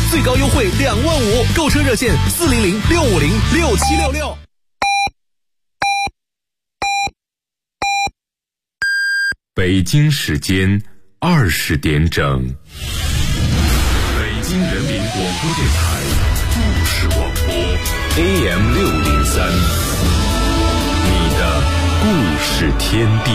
最高优惠25000，购车热线400-650-6766。 北京时间20点整，北京人民广播电台故事广播 AM603，你的故事天地。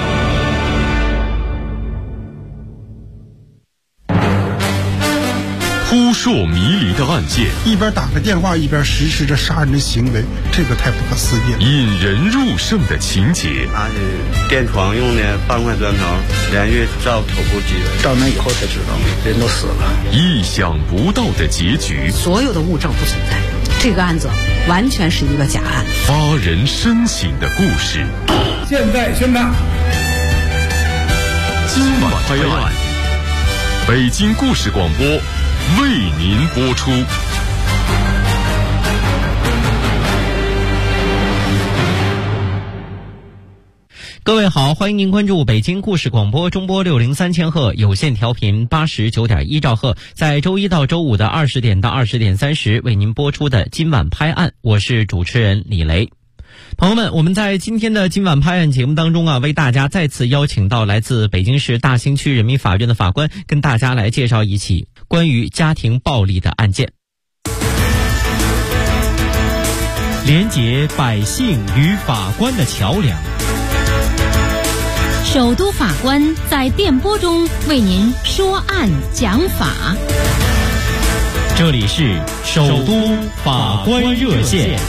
扑朔迷离的案件， 一边打着电话一边实施着杀人的行为，这个太不可思议了。 引人入胜的情节， 拿着电床用的半块砖头连续照头部击人， 照完以后才知道人都死了。 意想不到的结局， 所有的物证不存在，这个案子完全是一个假案。 发人深省的故事， 现在宣判。 今晚拍案，北京故事广播为您播出。 各位好，欢迎您关注北京故事广播中波603千赫有线调频89.1兆赫，在周一到周五的20点到20点30为您播出的今晚拍案，我是主持人李雷。朋友们，我们在今天的今晚拍案节目当中为大家再次邀请到来自北京市大兴区人民法院的法官，跟大家来介绍一起关于家庭暴力的案件，连结百姓与法官的桥梁。 首都法官在电波中为您说案讲法。 这里是首都法官热线。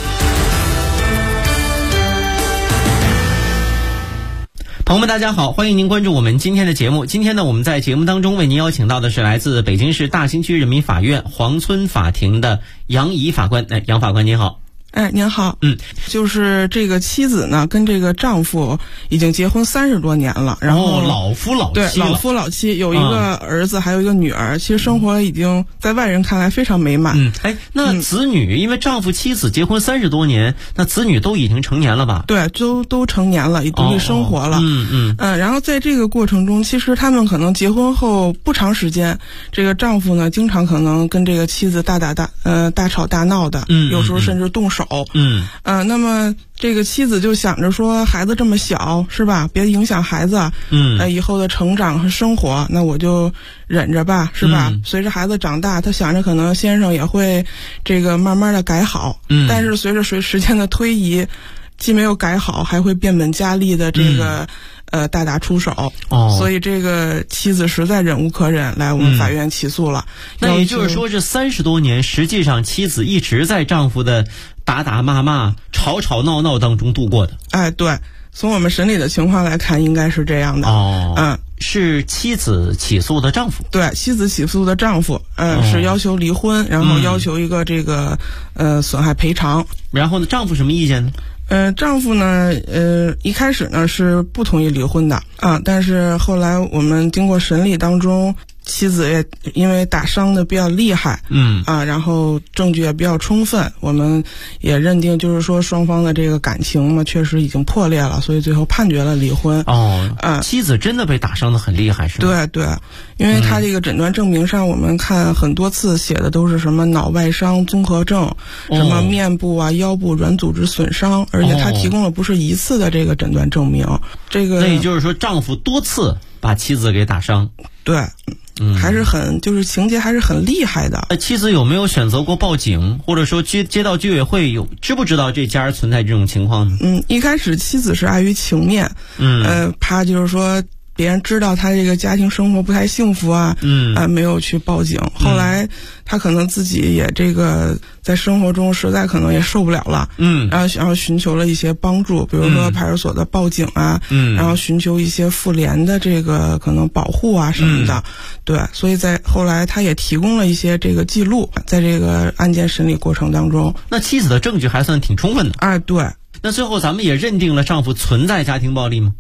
朋友们大家好，欢迎您关注我们今天的节目。今天呢，我们在节目当中为您邀请到的是来自北京市大兴区人民法院黄村法庭的杨怡法官。杨法官您好。 您好。就是这个妻子呢跟这个丈夫已经结婚30多年了，然后老夫老妻了。 对，老夫老妻，有一个儿子还有一个女儿，其实生活已经在外人看来非常美满。 那子女，因为丈夫妻子结婚30多年，那子女都已经成年了吧？ 对，都成年了，也独立生活了。然后在这个过程中，其实他们可能结婚后不长时间，这个丈夫呢经常可能跟这个妻子大吵大闹的，有时候甚至动手。那么这个妻子就想着说，孩子这么小是吧，别影响孩子以后的成长和生活，那我就忍着吧是吧。随着孩子长大，他想着可能先生也会这个慢慢的改好，但是随着时间的推移，既没有改好，还会变本加厉的这个大打出手。所以这个妻子实在忍无可忍，来我们法院起诉了。 那也就是说，这30多年，实际上妻子一直在丈夫的打打骂骂、吵吵闹闹当中度过的。 对，从我们审理的情况来看，应该是这样的。 是妻子起诉的丈夫。 对，妻子起诉的丈夫，是要求离婚，然后要求一个这个损害赔偿。 然后呢，丈夫什么意见呢？ 丈夫呢，一开始呢是不同意离婚的但是后来我们经过审理当中，妻子也因为打伤的比较厉害，然后证据也比较充分，我们也认定就是说双方的这个感情嘛，确实已经破裂了，所以最后判决了离婚。 妻子真的被打伤的很厉害是吗？ 对，因为他这个诊断证明上，我们看很多次写的都是什么脑外伤综合症，什么面部腰部软组织损伤，而且他提供了不是一次的这个诊断证明。那也就是说，丈夫多次把妻子给打伤。 对。还是就是情节还是很厉害的。 妻子有没有选择过报警，或者说街道居委会知不知道这家存在这种情况呢？ 一开始妻子是碍于情面，怕就是说别人知道他这个家庭生活不太幸福没有去报警。后来他可能自己也这个在生活中实在可能也受不了了，然后寻求了一些帮助，比如说派出所的报警然后寻求一些妇联的这个可能保护什么的。对，所以在后来他也提供了一些这个记录，在这个案件审理过程当中。 那妻子的证据还算挺充分的。 对。 那最后咱们也认定了丈夫存在家庭暴力吗？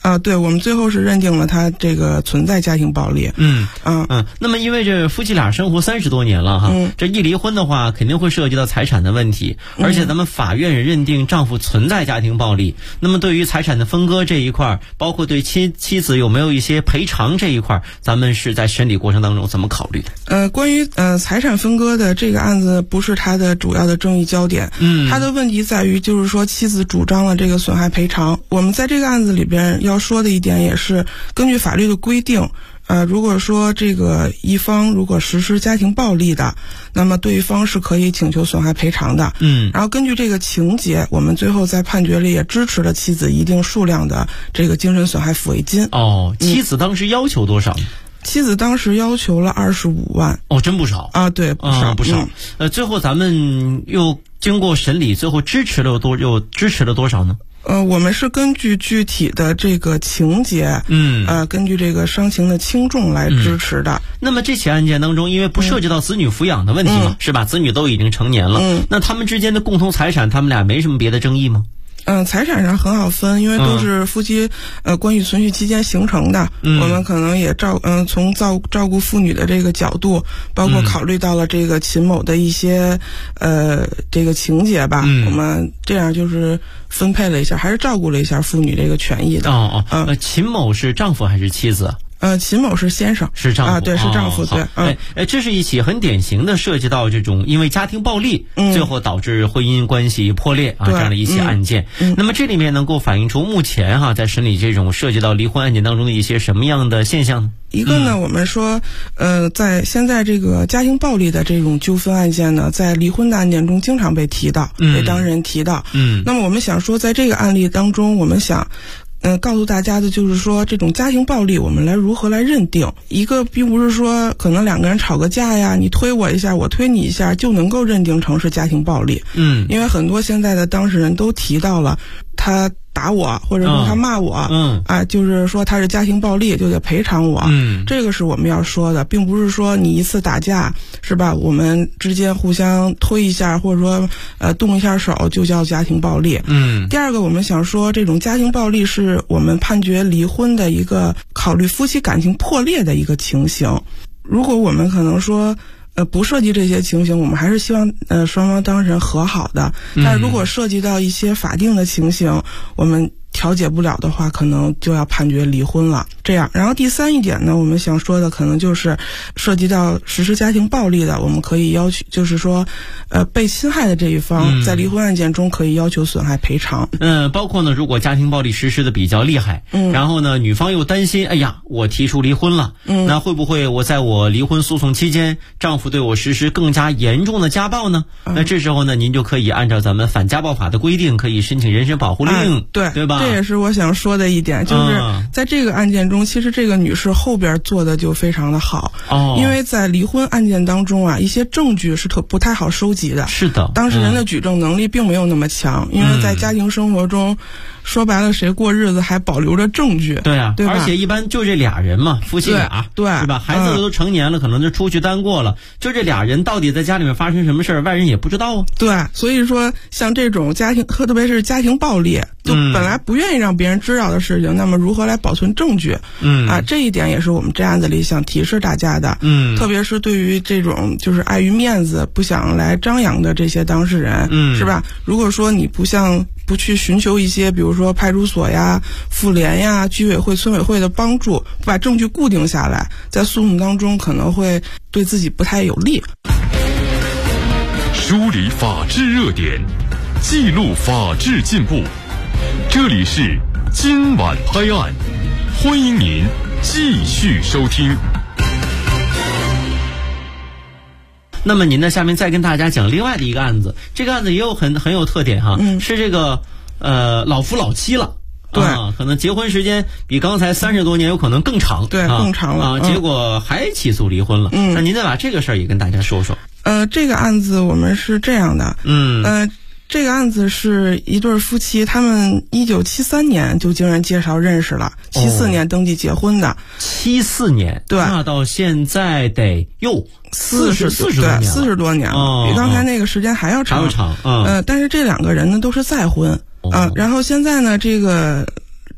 对，我们最后是认定了他这个存在家庭暴力。 那么因为这夫妻俩生活30多年了哈，这一离婚的话，肯定会涉及到财产的问题，而且咱们法院也认定丈夫存在家庭暴力。那么对于财产的分割这一块，包括对妻子有没有一些赔偿这一块，咱们是在审理过程当中怎么考虑的？ 关于财产分割的这个案子，不是他的主要的争议焦点。他的问题在于就是说妻子主张了这个损害赔偿。我们在这个案子里边要说的一点也是，根据法律的规定，如果说这个一方如果实施家庭暴力的，那么对方是可以请求损害赔偿的。然后根据这个情节，我们最后在判决里也支持了妻子一定数量的这个精神损害抚慰金。 妻子当时要求多少？ 妻子当时要求了25万。 真不少啊！对，不少。 最后咱们又经过审理，最后支持了多少呢？ 我们是根据具体的这个情节，根据这个伤情的轻重来支持的。 那么这起案件当中，因为不涉及到子女抚养的问题嘛，是吧？子女都已经成年了，那他们之间的共同财产，他们俩没什么别的争议吗？ 财产上很好分，因为都是夫妻关系存续期间形成的。我们可能也从照顾妇女的这个角度，包括考虑到了这个秦某的一些这个情节吧，我们这样就是分配了一下，还是照顾了一下妇女这个权益的。 秦某是丈夫还是妻子？ 秦某是先生， 是丈夫对，是丈夫。对， 这是一起很典型的涉及到这种因为家庭暴力，最后导致婚姻关系破裂这样的一起案件。那么这里面能够反映出目前在审理这种涉及到离婚案件当中的一些什么样的现象呢？ 一个呢，我们说，在现在这个家庭暴力的这种纠纷案件呢，在离婚的案件中经常被提到，被当事人提到。那么我们想说，在这个案例当中，我们想告诉大家的就是说，这种家庭暴力我们来如何来认定。一个并不是说可能两个人吵个架呀，你推我一下我推你一下就能够认定成是家庭暴力。因为很多现在的当事人都提到了他打我，或者说他骂我，就是说他是家庭暴力就得赔偿我。这个是我们要说的，并不是说你一次打架是吧，我们之间互相推一下或者说动一下手就叫家庭暴力。第二个我们想说，这种家庭暴力是我们判决离婚的一个考虑夫妻感情破裂的一个情形。如果我们可能说不涉及这些情形，我们还是希望双方当事人和好的。但如果涉及到一些法定的情形，我们调解不了的话，可能就要判决离婚了。这样，然后第三一点呢，我们想说的可能就是涉及到实施家庭暴力的，我们可以要求，就是说，被侵害的这一方在离婚案件中可以要求损害赔偿。 包括呢，如果家庭暴力实施的比较厉害，然后呢，女方又担心，哎呀，我提出离婚了，那会不会我在我离婚诉讼期间，丈夫对我实施更加严重的家暴呢？那这时候呢，您就可以按照咱们反家暴法的规定，可以申请人身保护令，对吧？ 这也是我想说的一点，就是在这个案件中，其实这个女士后边做的就非常的好。因为在离婚案件当中一些证据是不太好收集的。 是的， 当事人的举证能力并没有那么强，因为在家庭生活中，说白了，谁过日子还保留着证据。 对啊， 对吧？ 而且一般就这俩人嘛，夫妻俩，对，是吧？孩子都成年了，可能就出去单过了，就这俩人到底在家里面发生什么事儿，外人也不知道啊。 对，所以说像这种家庭，特别是家庭暴力，就本来不愿意让别人知道的事情，那么如何来保存证据？这一点也是我们这案子里想提示大家的。特别是对于这种就是碍于面子不想来张扬的这些当事人，是吧？如果说你不去寻求一些，比如说派出所呀、妇联呀、居委会、村委会的帮助，不把证据固定下来，在诉讼当中可能会对自己不太有利。 梳理法治热点，记录法治进步，这里是今晚拍案，欢迎您继续收听。 那么您呢，下面再跟大家讲另外的一个案子，这个案子也有很有特点哈，是这个老夫老妻了。对，可能结婚时间比刚才30多年有可能更长， 对，更长了结果还起诉离婚了。那您再把这个事儿也跟大家说说。 这个案子我们是这样的，这个案子是一对夫妻，他们1973年就经人介绍认识了，74年登记结婚的。 74年， 对， 那到现在得40多年了， 比刚才那个时间还要长。但是这两个人呢都是再婚。然后现在呢，这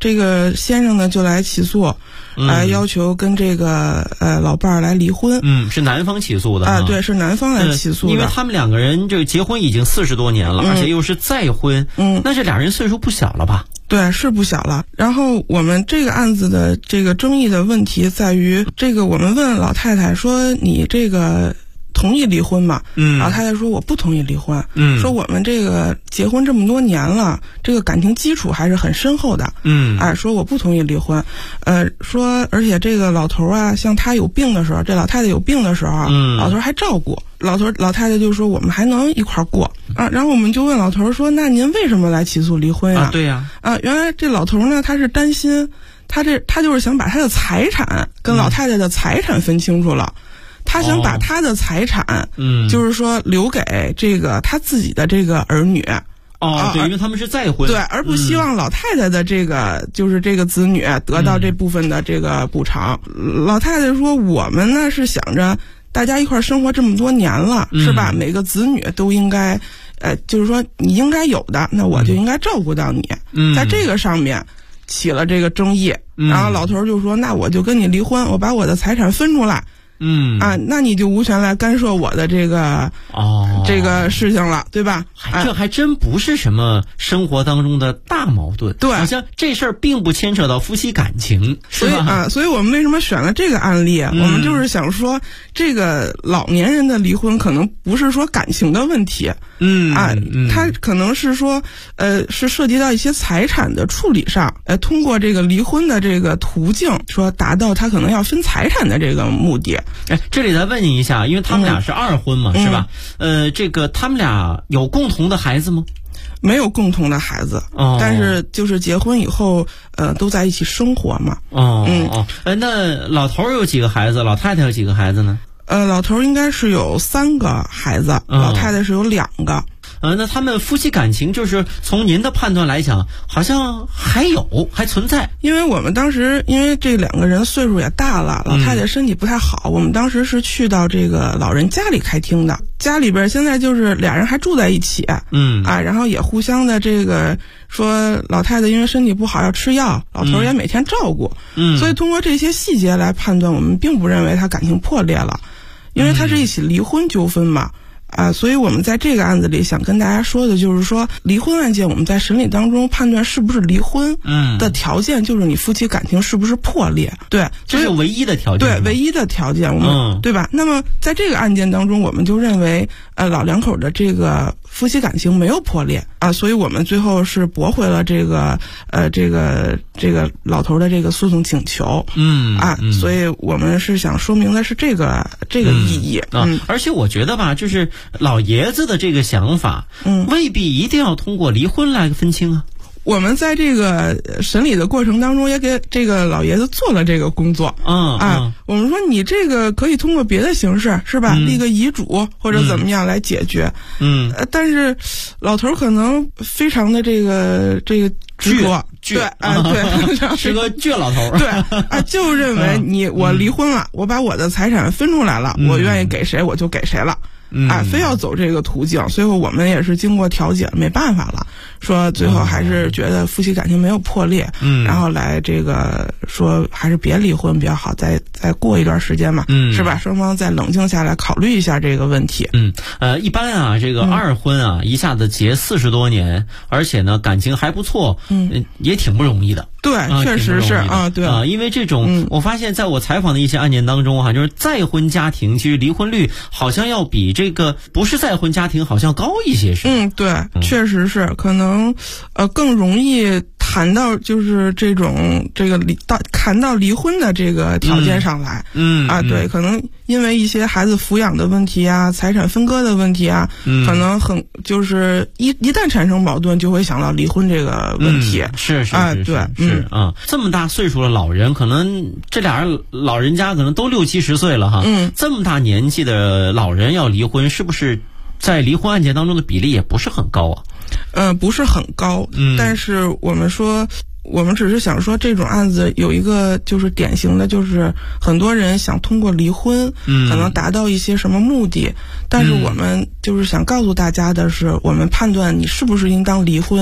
这个先生呢就来起诉，要求跟这个老伴儿来离婚。 是男方起诉的啊，对，是男方来起诉的， 因为他们两个人这个结婚已经40多年了，而且又是再婚，那这俩人岁数不小了吧？ 对，是不小了。然后我们这个案子的这个争议的问题在于，这个我们问老太太说，你这个同意离婚吗？老太太说我不同意离婚。说我们这个结婚这么多年了，这个感情基础还是很深厚的。说我不同意离婚。说而且这个老头啊，像他有病的时候，这老太太有病的时候，老头还照顾。老太太就说我们还能一块儿过啊。然后我们就问老头说，那您为什么来起诉离婚啊？ 对呀。 原来这老头呢，他是担心他就是想把他的财产跟老太太的财产分清楚了。他想把他的财产，就是说留给这个他自己的这个儿女。 对，因为他们是再婚。 对，而不希望老太太的这个就是这个子女得到这部分的这个补偿。老太太说，我们呢是想着大家一块生活这么多年了，是吧？每个子女都应该，就是说你应该有的，那我就应该照顾到你。在这个上面起了这个争议，然后老头就说，那我就跟你离婚，我把我的财产分出来。那你就无权来干涉我的这个这个事情了，对吧？ 这还真不是什么生活当中的大矛盾， 对， 好像这事儿并不牵扯到夫妻感情，是吧？ 所以我们为什么选了这个案例？我们就是想说，这个老年人的离婚可能不是说感情的问题，他可能是说，是涉及到一些财产的处理上，通过这个离婚的这个途径，说达到他可能要分财产的这个目的。 这里再问你一下，因为他们俩是二婚嘛，是吧？这个他们俩有共同的孩子吗？ 没有共同的孩子，但是就是结婚以后，都在一起生活嘛。 那老头有几个孩子？老太太有几个孩子呢？ 老头应该是有3个孩子，老太太是有2个。 那他们夫妻感情就是从您的判断来讲，好像还存在。 因为我们当时因为这2个人岁数也大了，老太太身体不太好，我们当时是去到这个老人家里开庭的。家里边现在就是俩人还住在一起，然后也互相的这个说老太太因为身体不好要吃药，老头也每天照顾，所以通过这些细节来判断，我们并不认为他感情破裂了，因为他是一起离婚纠纷嘛。所以我们在这个案子里想跟大家说的就是说，离婚案件我们在审理当中判断是不是离婚的条件就是你夫妻感情是不是破裂，对， 这是唯一的条件， 对，唯一的条件，我们对吧？那么在这个案件当中，我们就认为老两口的这个夫妻感情没有破裂所以我们最后是驳回了这个老头的这个诉讼请求，所以我们是想说明的是这个意义而且我觉得吧，就是老爷子的这个想法，未必一定要通过离婚来分清啊。 我们在这个审理的过程当中，也给这个老爷子做了这个工作。我们说你这个可以通过别的形式，是吧？立个遗嘱或者怎么样来解决。但是老头可能非常的这个执着，对， 是个倔老头。 对，就认为我离婚了，我把我的财产分出来了，我愿意给谁我就给谁了。非要走这个途径，所以我们也是经过调解，没办法了，说最后还是觉得夫妻感情没有破裂，然后来这个说还是别离婚比较好，再过一段时间嘛，是吧？双方再冷静下来考虑一下这个问题。 一般这个二婚一下子结40多年，而且呢感情还不错，也挺不容易的。 对，确实是对因为这种我发现在我采访的一些案件当中就是再婚家庭其实离婚率好像要比这个不是再婚家庭好像高一些，是对，确实是可能更容易谈到就是这种谈到离婚的这个条件上来，对，可能因为一些孩子抚养的问题财产分割的问题可能就是一旦产生矛盾，就会想到离婚这个问题。 是对， 这么大岁数的老人，可能这俩人老人家可能都60、70岁了哈，这么大年纪的老人要离婚，是不是在离婚案件当中的比例也不是很高啊？ 不是很高，但是我们只是想说，这种案子有一个就是典型的，就是很多人想通过离婚，可能达到一些什么目的，但是我们就是想告诉大家的是，我们判断你是不是应当离婚，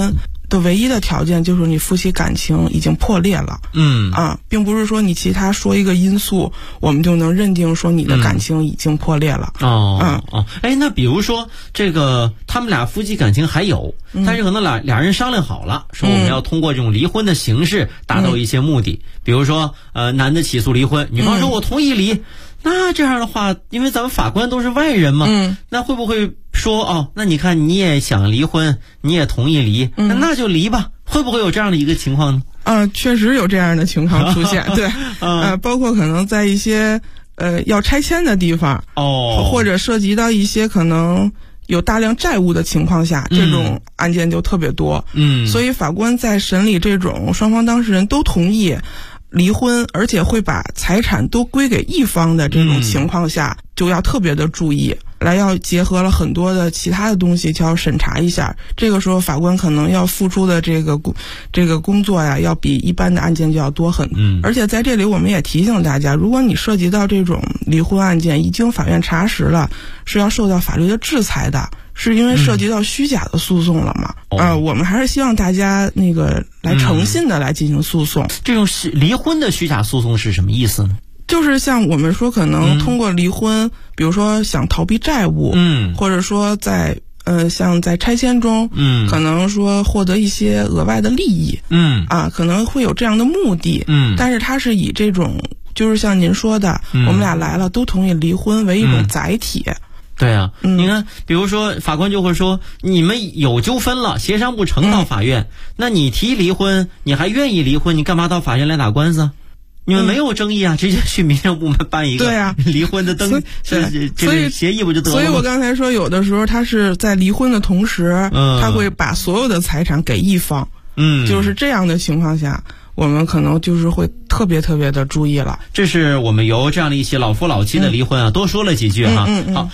的唯一的条件就是你夫妻感情已经破裂了。并不是说你其他说一个因素，我们就能认定说你的感情已经破裂了。 那比如说这个他们俩夫妻感情还有，但是可能俩人商量好了，说我们要通过这种离婚的形式达到一些目的，比如说男的起诉离婚，女方说我同意离。那这样的话，因为咱们法官都是外人嘛，那会不会说那你看你也想离婚，你也同意离，那就离吧？会不会有这样的一个情况呢？ 确实有这样的情况出现，对，包括可能在一些要拆迁的地方，或者涉及到一些可能有大量债务的情况下，这种案件就特别多。所以法官在审理这种双方当事人都同意离婚，而且会把财产都归给一方的这种情况下，就要特别的注意，要结合了很多的其他的东西，就要审查一下。这个时候法官可能要付出的这个工作呀，要比一般的案件就要多很多。而且在这里我们也提醒大家，如果你涉及到这种离婚案件，已经法院查实了，是要受到法律的制裁的。是因为涉及到虚假的诉讼了嘛？我们还是希望大家来诚信的来进行诉讼。 这种离婚的虚假诉讼是什么意思呢？ 就是像我们说，可能通过离婚，比如说想逃避债务，或者说像在拆迁中，可能说获得一些额外的利益，可能会有这样的目的，但是它是以这种就是像您说的，我们俩来了都同意离婚为一种载体。 对啊，你看，比如说法官就会说，你们有纠纷了，协商不成到法院，那你提离婚，你还愿意离婚，你干嘛到法院来打官司？你们没有争议啊，直接去民政部门办一个离婚的登这个协议不就得了吗？ 所以我刚才说，有的时候他是在离婚的同时，他会把所有的财产给一方，就是这样的情况下，我们可能就是会特别特别的注意了。 这是我们由这样的一些老夫老妻的离婚多说了几句哈。好，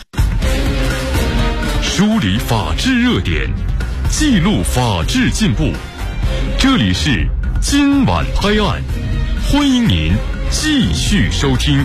梳理法治热点，记录法治进步。这里是今晚拍案，欢迎您继续收听。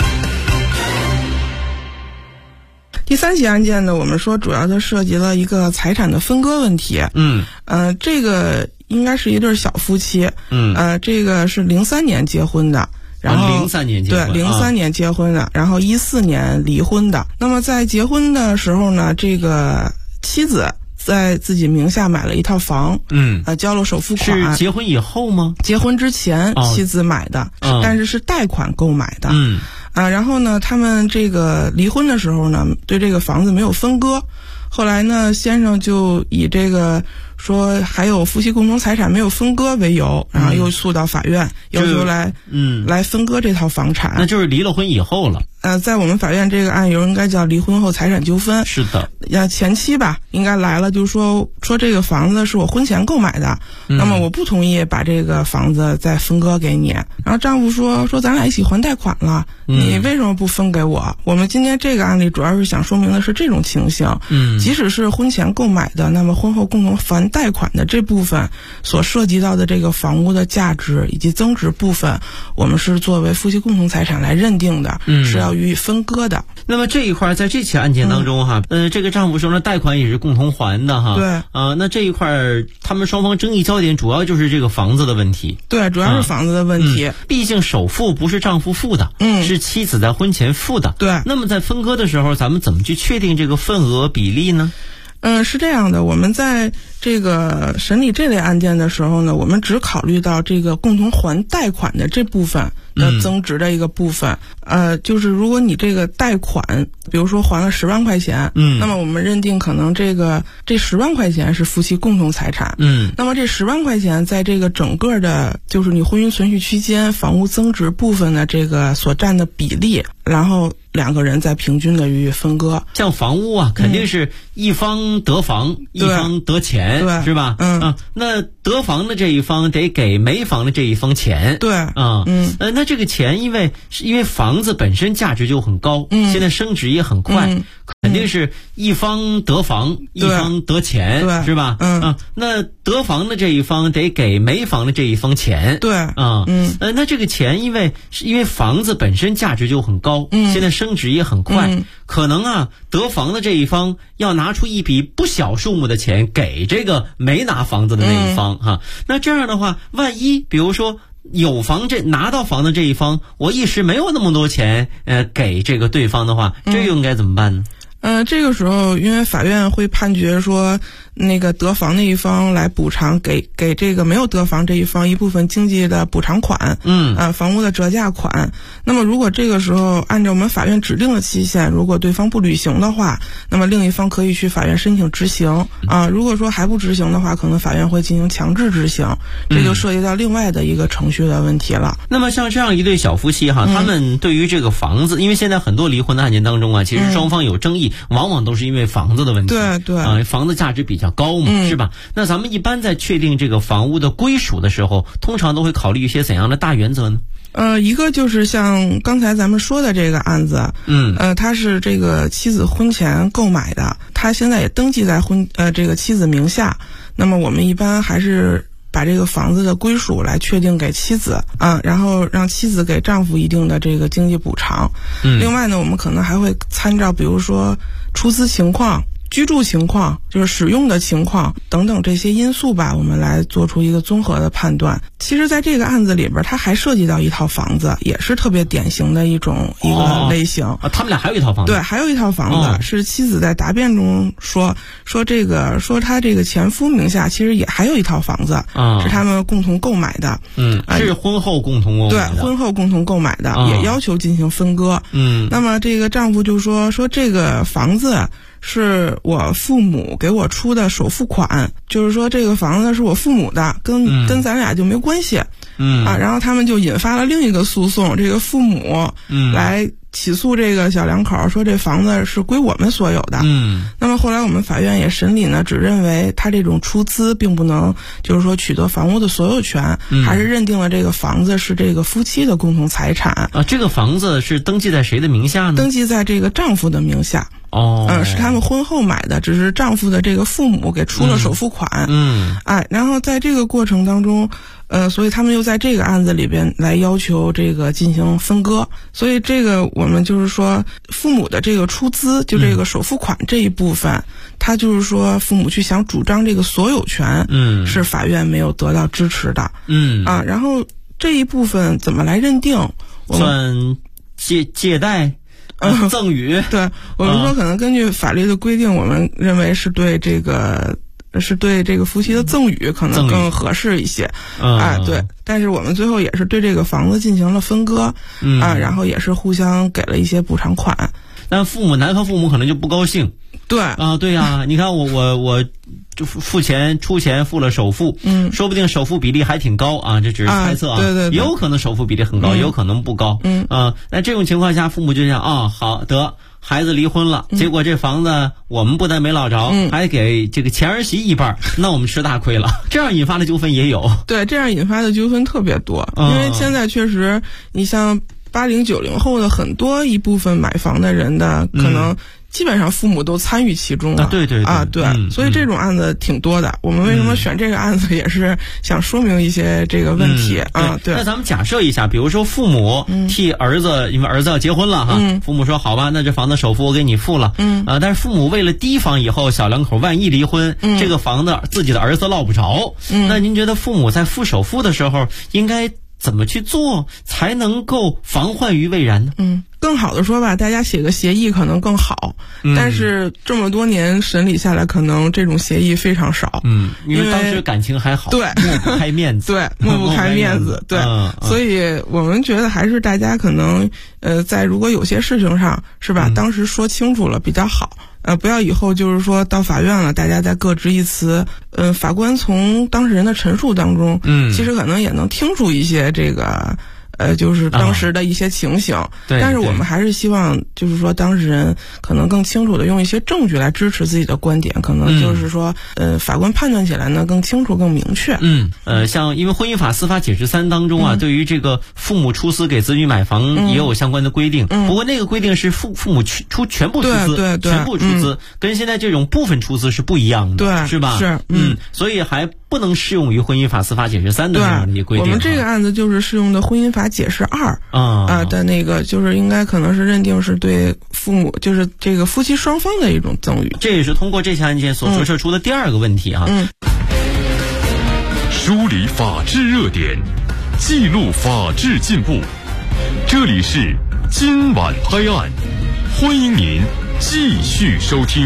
第3起案件呢，我们说主要的涉及了一个财产的分割问题。这个应该是一对小夫妻。这个是03年结婚的。然后 03年结婚， 对，03年结婚的，然后14年离婚的。那么在结婚的时候呢，这个妻子在自己名下买了一套房，交了首付款。 是结婚以后吗？ 结婚之前妻子买的，但是是贷款购买的。然后呢，他们这个离婚的时候呢，对这个房子没有分割。后来呢，先生就以这个说还有夫妻共同财产没有分割为由，然后又诉到法院，要求来分割这套房产。 那就是离了婚以后了。 在我们法院这个案由应该叫离婚后财产纠纷。 是的。 前妻吧应该来了，就是说这个房子是我婚前购买的，那么我不同意把这个房子再分割给你。然后丈夫说咱俩一起还贷款了，你为什么不分给我？我们今天这个案例主要是想说明的是这种情形。即使是婚前购买的，那么婚后共同还贷款的这部分所涉及到的这个房屋的价值以及增值部分，我们是作为夫妻共同财产来认定的，是要予以分割的。 那么这一块在这起案件当中这个丈夫说呢，贷款也是共同还的哈。 对。 那这一块他们双方争议焦点主要就是这个房子的问题。 对，主要是房子的问题。 毕竟首付不是丈夫付的，是妻子在婚前付的。 对。 那么在分割的时候，咱们怎么去确定这个份额比例呢？ 是这样的，我们在这个审理这类案件的时候呢，我们只考虑到这个共同还贷款的这部分的增值的一个部分。就是如果你这个贷款，比如说还了10万块钱，那么我们认定可能这10万块钱是夫妻共同财产。那么这10万块钱在这个整个的，就是你婚姻存续期间房屋增值部分的这个所占的比例，然后2个人再平均的予以分割。 像房屋肯定是一方得房，一方得钱， 对， 是吧？那得房的这一方得给没房的这一方钱。 对。 那那这个钱因为房子本身价值就很高，现在升值也很快，肯定是一方得房，一方得钱，是吧？那得房的这一方得给没房的这一方钱，那这个钱因为房子本身价值就很高，现在升值也很快，可能得房的这一方要拿出一笔不小数目的钱给这个没拿房子的那一方那这样的话，万一比如说拿到房的这一方，我一时没有那么多钱给这个对方的话，这又应该怎么办呢？ 这个时候因为法院会判决说那个得房那一方来补偿给这个没有得房这一方一部分经济的补偿款，房屋的折价款。那么如果这个时候按照我们法院指定的期限，如果对方不履行的话，那么另一方可以去法院申请执行如果说还不执行的话，可能法院会进行强制执行，这就涉及到另外的一个程序的问题了。 那么像这样一对小夫妻他们对于这个房子，因为现在很多离婚的案件当中其实双方有争议，往往都是因为房子的问题，对房子价值比较高嘛，是吧？那咱们一般在确定这个房屋的归属的时候，通常都会考虑一些怎样的大原则呢？ 一个就是像刚才咱们说的这个案子，他是这个妻子婚前购买的，他现在也登记在这个妻子名下，那么我们一般还是把这个房子的归属来确定给妻子然后让妻子给丈夫一定的这个经济补偿。另外呢，我们可能还会参照比如说出资情况、居住情况，就是使用的情况等等这些因素吧，我们来做出一个综合的判断。其实在这个案子里边，它还涉及到一套房子，也是特别典型的一个类型。 他们俩还有一套房子？ 对，还有一套房子是妻子在答辩中说他这个前夫名下其实也还有一套房子是他们共同购买的。 是婚后共同购买的。 对，婚后共同购买的，也要求进行分割。那么这个丈夫就说这个房子是我父母给我出的首付款，就是说这个房子是我父母的，跟咱俩就没关系。然后他们就引发了另一个诉讼，这个父母来起诉这个小两口，说这房子是归我们所有的。那么后来我们法院也审理呢，只认为他这种出资并不能就是说取得房屋的所有权，还是认定了这个房子是这个夫妻的共同财产。 这个房子是登记在谁的名下呢？ 登记在这个丈夫的名下。是他们婚后买的，只是丈夫的这个父母给出了首付款。然后在这个过程当中，所以他们又在这个案子里边来要求这个进行分割。所以这个我们就是说，父母的这个出资，就这个首付款这一部分，他就是说父母去想主张这个所有权，是法院没有得到支持的。然后这一部分怎么来认定？ 算借贷？赠与？ 对，我们说可能根据法律的规定，我们认为是对这个夫妻的赠与可能更合适一些。对，但是我们最后也是对这个房子进行了分割，然后也是互相给了一些补偿款。 但男方父母可能就不高兴。 对对呀，你看我就出钱付了首付，说不定首付比例还挺高这只是猜测对， 也有可能首付比例很高，也有可能不高。那这种情况下，父母就想好得孩子离婚了，结果这房子我们不但没捞着，还给这个前儿媳一半，那我们吃大亏了。这样引发的纠纷也有。 对，这样引发的纠纷特别多，因为现在确实，你像80、90后的很多一部分买房的人的可能。基本上父母都参与其中了。 对， 所以这种案子挺多的。我们为什么选这个案子，也是想说明一些这个问题对。 那咱们假设一下，比如说父母替儿子，因为儿子要结婚了父母说好吧，那这房子首付我给你付了。但是父母为了提防以后小两口万一离婚，这个房子自己的儿子落不着，那您觉得父母在付首付的时候应该怎么去做才能够防患于未然呢？ 更好的说吧，大家写个协议可能更好，但是这么多年审理下来，可能这种协议非常少。 因为当时感情还好， 对， 抹不开面子， 对，抹不开面子，对。所以我们觉得还是大家可能在如果有些事情上是吧，当时说清楚了比较好。不要以后就是说到法院了，大家再各执一词。法官从当事人的陈述当中，其实可能也能听出一些这个就是当时的一些情形。 对， 但是我们还是希望，就是说当事人可能更清楚的用一些证据来支持自己的观点，可能就是说，法官判断起来呢更清楚、更明确。 像因为婚姻法司法解释3当中啊，对于这个父母出资给子女买房也有相关的规定。不过那个规定是父母出全部出资， 对， 全部出资，跟现在这种部分出资是不一样的， 对， 是吧？ 是， 所以还不能适用于婚姻法司法解释3的这样的一个规定。 我们这个案子就是适用的婚姻法解释2的那个，就是应该可能是认定是对父母，就是这个夫妻双方的一种赠与。 这也是通过这起案件所折射出的第2个问题啊。 梳理法治热点，记录法治进步。这里是今晚拍案，欢迎您继续收听。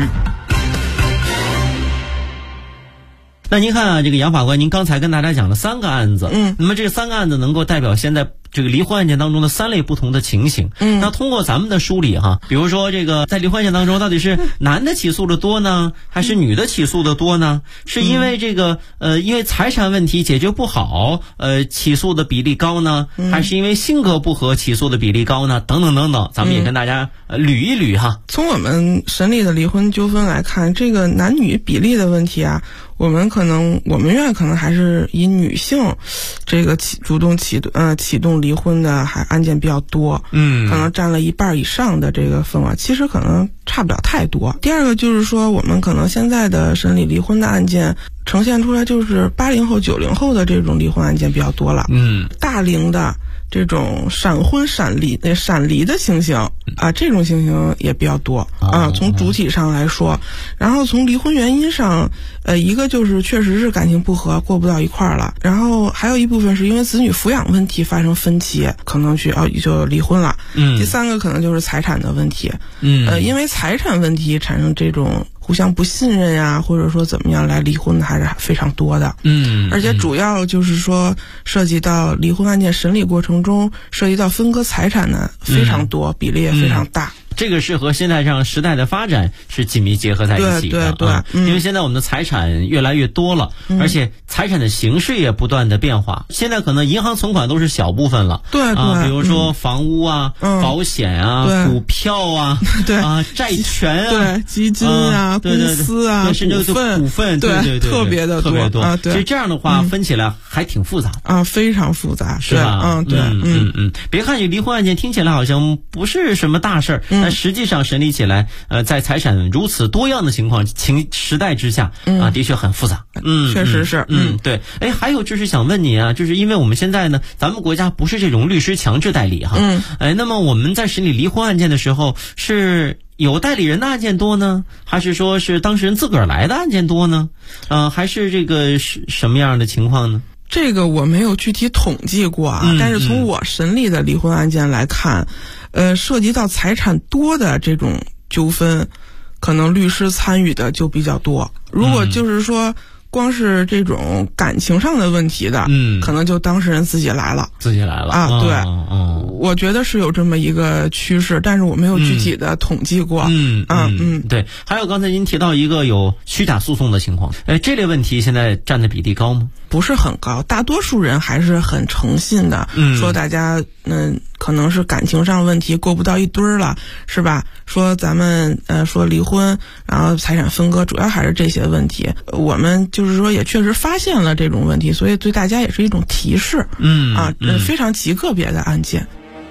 那您看啊，这个杨法官，您刚才跟大家讲了3个案子，那么这3个案子能够代表现在这个离婚案件当中的3类不同的情形。那通过咱们的梳理哈，比如说这个在离婚案件当中，到底是男的起诉的多呢，还是女的起诉的多呢？是因为这个因为财产问题解决不好，起诉的比例高呢，还是因为性格不合起诉的比例高呢？等等等等，咱们也跟大家捋一捋哈。 从我们审理的离婚纠纷来看，这个男女比例的问题啊，我们院可能还是以女性这个主动启动离婚的案件比较多，可能占了1半以上的这个份额，其实可能差不了太多。第二个就是说，我们可能现在的审理离婚的案件呈现出来就是80后、90后的这种离婚案件比较多了，大龄的这种闪婚闪离的情形啊，这种情形也比较多啊。从主体上来说，然后从离婚原因上，一个就是确实是感情不和，过不到一块儿了，然后还有一部分是因为子女抚养问题发生分歧，可能就离婚了。第3个可能就是财产的问题，因为财产问题产生这种互相不信任呀，或者说怎么样来离婚的还是非常多的。而且主要就是说涉及到离婚案件审理过程中涉及到分割财产的非常多，比例也非常大。 这个是和现在这样时代的发展是紧密结合在一起的。 对， 因为现在我们的财产越来越多了，而且财产的形式也不断的变化。现在可能银行存款都是小部分了， 对， 比如说房屋啊、保险啊、股票啊、债权啊、 对，基金啊、公司啊、 甚至股份，对， 特别的多啊。其实这样的话分起来还挺复杂啊，非常复杂， 是吧？ 对， 别看这离婚案件听起来好像不是什么大事儿，但实际上审理起来，在财产如此多样的时代之下啊，的确很复杂。 确实是。 对。还有就是想问你啊，就是因为我们现在呢，咱们国家不是这种律师强制代理哈。那么我们在审理离婚案件的时候，是有代理人的案件多呢，还是说是当事人自个儿来的案件多呢？还是这个是什么样的情况呢？ 这个我没有具体统计过啊，但是从我审理的离婚案件来看，涉及到财产多的这种纠纷，可能律师参与的就比较多。如果就是说光是这种感情上的问题的，可能就当事人自己来了啊。对，我觉得是有这么一个趋势，但是我没有具体的统计过。 对。还有刚才您提到一个有虚假诉讼的情况，这类问题现在占的比例高吗？ 不是很高，大多数人还是很诚信的，说大家可能是感情上问题过不到一堆儿了，是吧？说咱们说离婚，然后财产分割，主要还是这些问题。我们就是说也确实发现了这种问题，所以对大家也是一种提示。非常极个别的案件。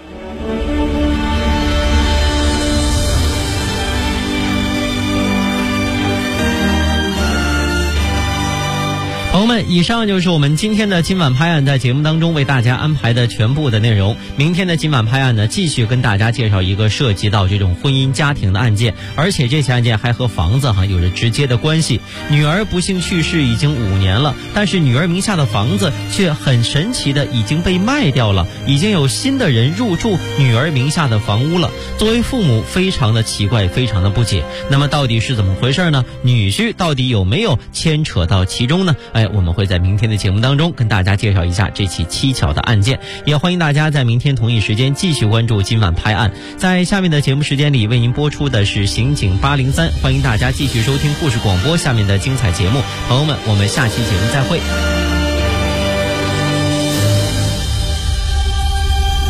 朋友们，以上就是我们今天的今晚拍案在节目当中为大家安排的全部的内容。明天的今晚拍案呢，继续跟大家介绍一个涉及到这种婚姻家庭的案件，而且这起案件还和房子有着直接的关系。女儿不幸去世已经5年了，但是女儿名下的房子却很神奇的已经被卖掉了，已经有新的人入住女儿名下的房屋了。作为父母非常的奇怪，非常的不解。那么到底是怎么回事呢？女婿到底有没有牵扯到其中呢？我们会在明天的节目当中跟大家介绍一下这起蹊跷的案件，也欢迎大家在明天同一时间继续关注今晚拍案。在下面的节目时间里为您播出的是刑警803，欢迎大家继续收听故事广播下面的精彩节目。朋友们，我们下期节目再会。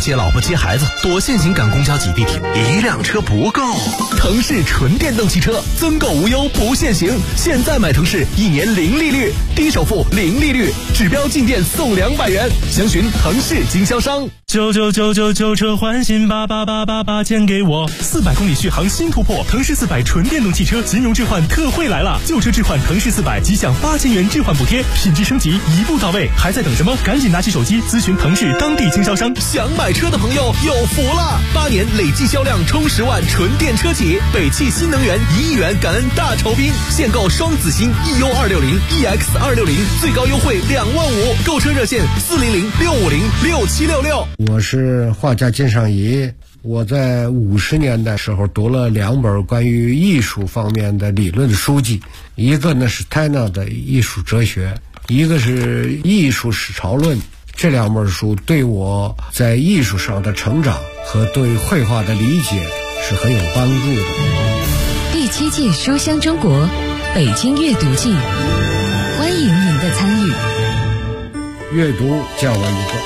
接老婆接孩子，多限行赶公交挤地铁，一辆车不够。腾势纯电动汽车，增购无忧不限行，现在买腾势1年零利率，低首付零利率，指标进店送200元，详询腾势经销商。 99999车换新88888钱给我，400公里续航新突破，腾势400纯电动汽车金融置换特惠来了，旧车置换腾势400即享8000元置换补贴，品质升级一步到位，还在等什么？赶紧拿起手机咨询腾势当地经销商。 想买车的朋友有福了，8年累计销量冲10万，纯电车企，北汽新能源1亿元感恩大酬宾，现购双子星 EU260、EX260，最高优惠25000，购车热线400-650-6766。 我是画家金尚仪，我在50年代时候读了2本关于艺术方面的理论的书籍，一个呢是 Tainer 的艺术哲学，一个是艺术史潮论。这2本书对我在艺术上的成长和对绘画的理解是很有帮助的。 第7届书香中国北京阅读季，欢迎您的参与。 阅读叫我一个。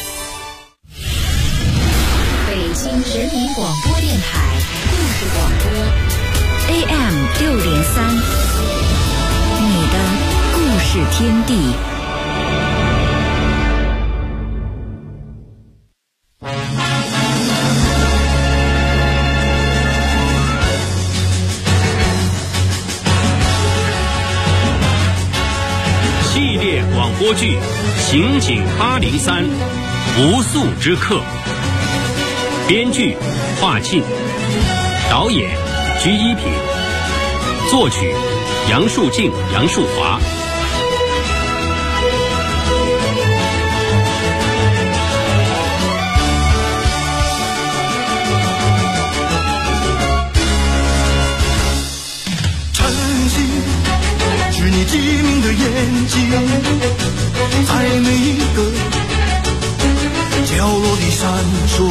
北京人民广播电台故事广播 AM603，你的故事天地。 系列广播剧《刑警803不速之客》，编剧华庆，导演鞠一品，作曲杨树静、杨树华。 是你机灵的眼睛，在每一个角落里闪烁。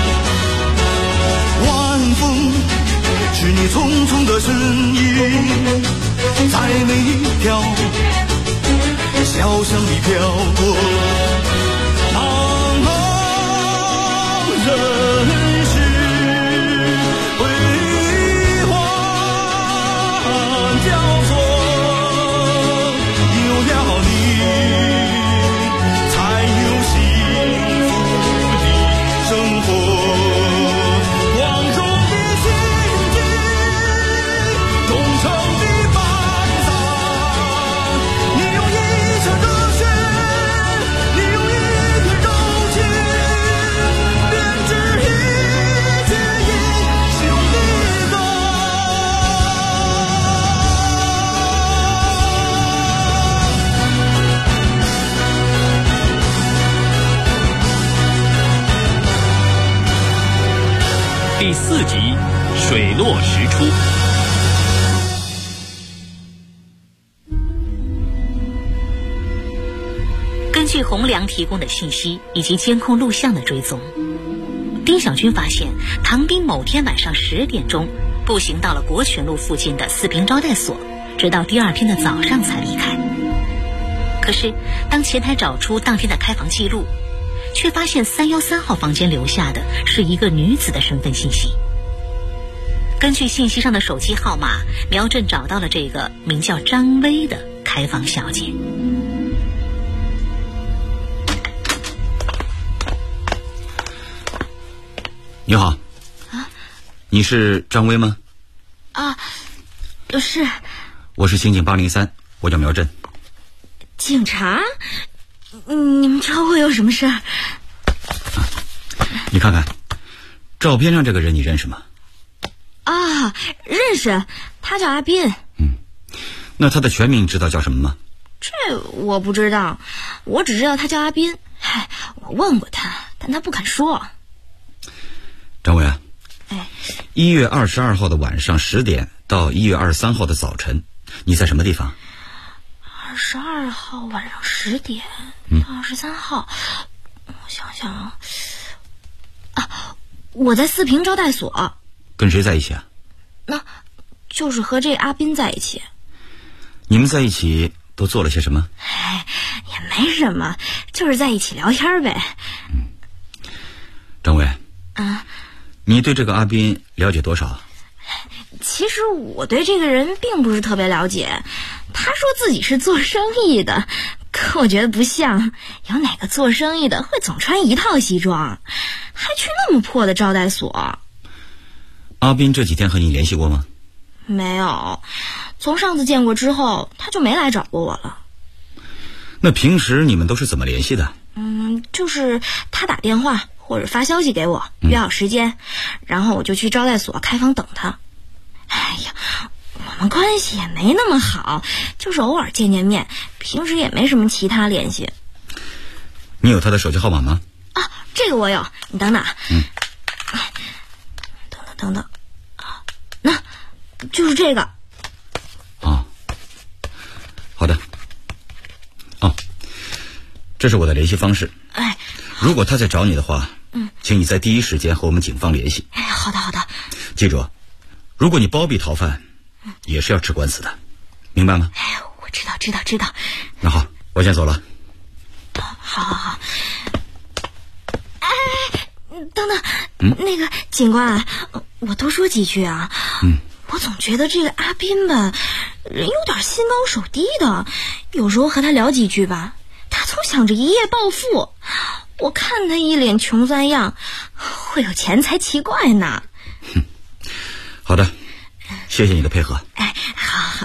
晚风是你匆匆的身影，在每一条小巷里飘过。茫茫人世辉煌交错， 第4集水落石出。 根据洪良提供的信息以及监控录像的追踪，丁小军发现唐斌某天晚上10点钟步行到了国权路附近的四平招待所，直到第2天的早上才离开。可是当前台找出当天的开房记录，却发现313号房间留下的是一个女子的身份信息。根据信息上的手机号码，苗振找到了这个名叫张薇的开房小姐。 你好。 啊？ 你是张薇吗？ 啊，是。 我是刑警803，我叫苗振。 警察？你们找我有什么事儿？ 你看看照片上这个人你认识吗？ 啊，认识，他叫阿斌。 那他的全名知道叫什么吗？ 这我不知道，我只知道他叫阿斌。我问过他，但他不肯说。 张伟啊，1月22号的晚上10点到1月23号的早晨，你在什么地方 ？22号晚上10点，23号，我想想啊，我在四平招待所。 跟谁在一起啊？ 那就是和这阿斌在一起。 你们在一起都做了些什么？ 也没什么，就是在一起聊天呗。 你对这个阿斌了解多少？ 其实我对这个人并不是特别了解，他说自己是做生意的，可我觉得不像，有哪个做生意的会总穿一套西装，还去那么破的招待所。 阿斌这几天和你联系过吗？ 没有，从上次见过之后他就没来找过我了。 那平时你们都是怎么联系的？ 就是他打电话或者发消息给我，约好时间，然后我就去招待所开房等他。哎呀，我们关系也没那么好，就是偶尔见见面，平时也没什么其他联系。 你有他的手机号码吗？ 啊，这个我有，你等等。等等，那就是这个。 好的。这是我的联系方式。如果他再找你的话，请你在第一时间和我们警方联系。 好的。 记住，如果你包庇逃犯，也是要吃官司的，明白吗？ 我知道。 那好，我先走了。 好。等等，那个警官，我多说几句啊。我总觉得这个阿斌吧，人有点心高手低的，有时候和他聊几句吧，他总想着一夜暴富。我看他一脸穷酸样，会有钱才奇怪呢。 好的，谢谢你的配合。 好。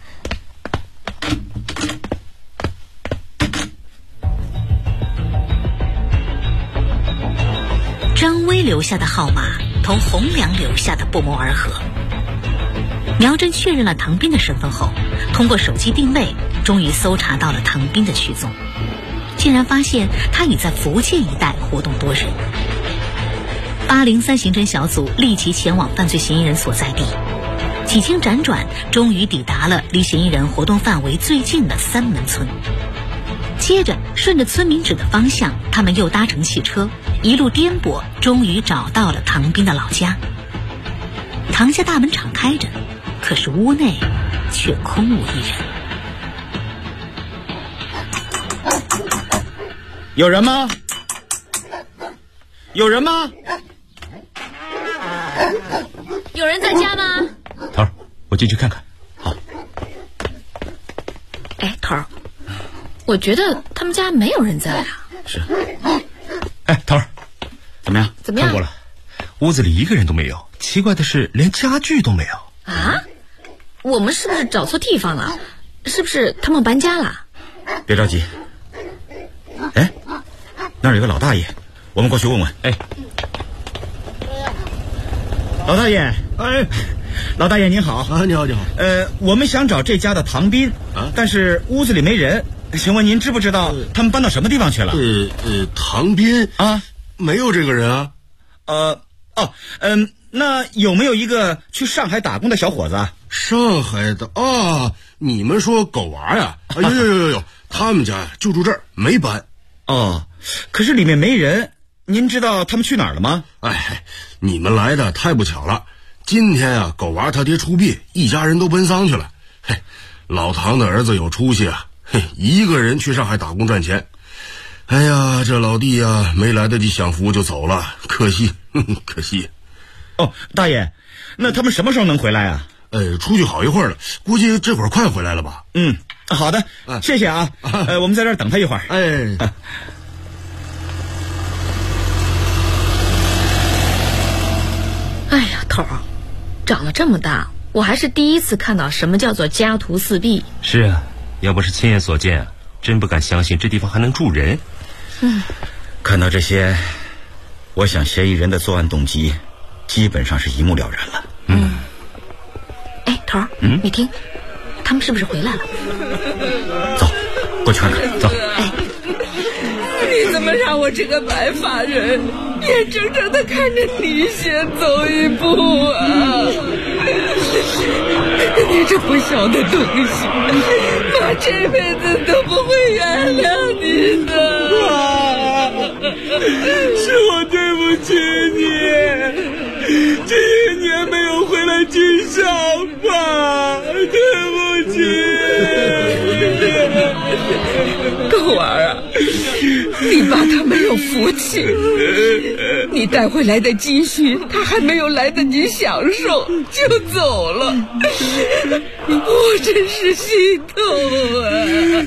张威留下的号码同洪良留下的不谋而合。苗真确认了唐斌的身份后，通过手机定位，终于搜查到了唐斌的去踪，竟然发现他已在福建一带活动多日。803刑侦小组立即前往犯罪嫌疑人所在地，几经辗转，终于抵达了离嫌疑人活动范围最近的三门村。接着顺着村民指的方向，他们又搭乘汽车一路颠簸，终于找到了唐斌的老家。唐家大门敞开着，可是屋内却空无一人。 有人吗？有人吗？ 有人在家吗？ 头儿，我进去看看。好。 头儿，我觉得他们家没有人在啊。 是。 头儿， 怎么样？ 看过了，屋子里一个人都没有。奇怪的是，连家具都没有。 我们是不是找错地方了？是不是他们搬家了？ 别着急。那儿有个老大爷，我们过去问问。老大爷，老大爷您好。 你好。 我们想找这家的唐斌，但是屋子里没人，请问您知不知道他们搬到什么地方去了？ 唐斌没有这个人啊。 那有没有一个去上海打工的小伙子？ 上海的你们说狗娃呀？有，他们家就住这儿，没搬。 可是里面没人，您知道他们去哪儿了吗？ 你们来的太不巧了。今天狗娃他爹出殡，一家人都奔丧去了。老唐的儿子有出息啊，一个人去上海打工赚钱。这老弟没来得及享福就走了，可惜。 大爷，那他们什么时候能回来啊？ 出去好一会儿了，估计这会儿快回来了吧。 好的，谢谢啊。我们在这儿等他一会儿。 头儿，长了这么大，我还是第一次看到什么叫做家徒四壁。 是啊，要不是亲眼所见，真不敢相信这地方还能住人。 看到这些，我想嫌疑人的作案动机基本上是一目了然了。 头儿，你听，他们是不是回来了？ 走，过去看看。走。 你怎么让我这个白发人眼睁睁地看着你先走一步啊？你这不孝的东西，妈这辈子都不会原谅你的。 是我对不起你，这一年没有回来尽孝吧，对不起。 狗娃啊，你爸他没有福气， 你带回来的积蓄，他还没有来得及享受就走了，我真是心痛啊！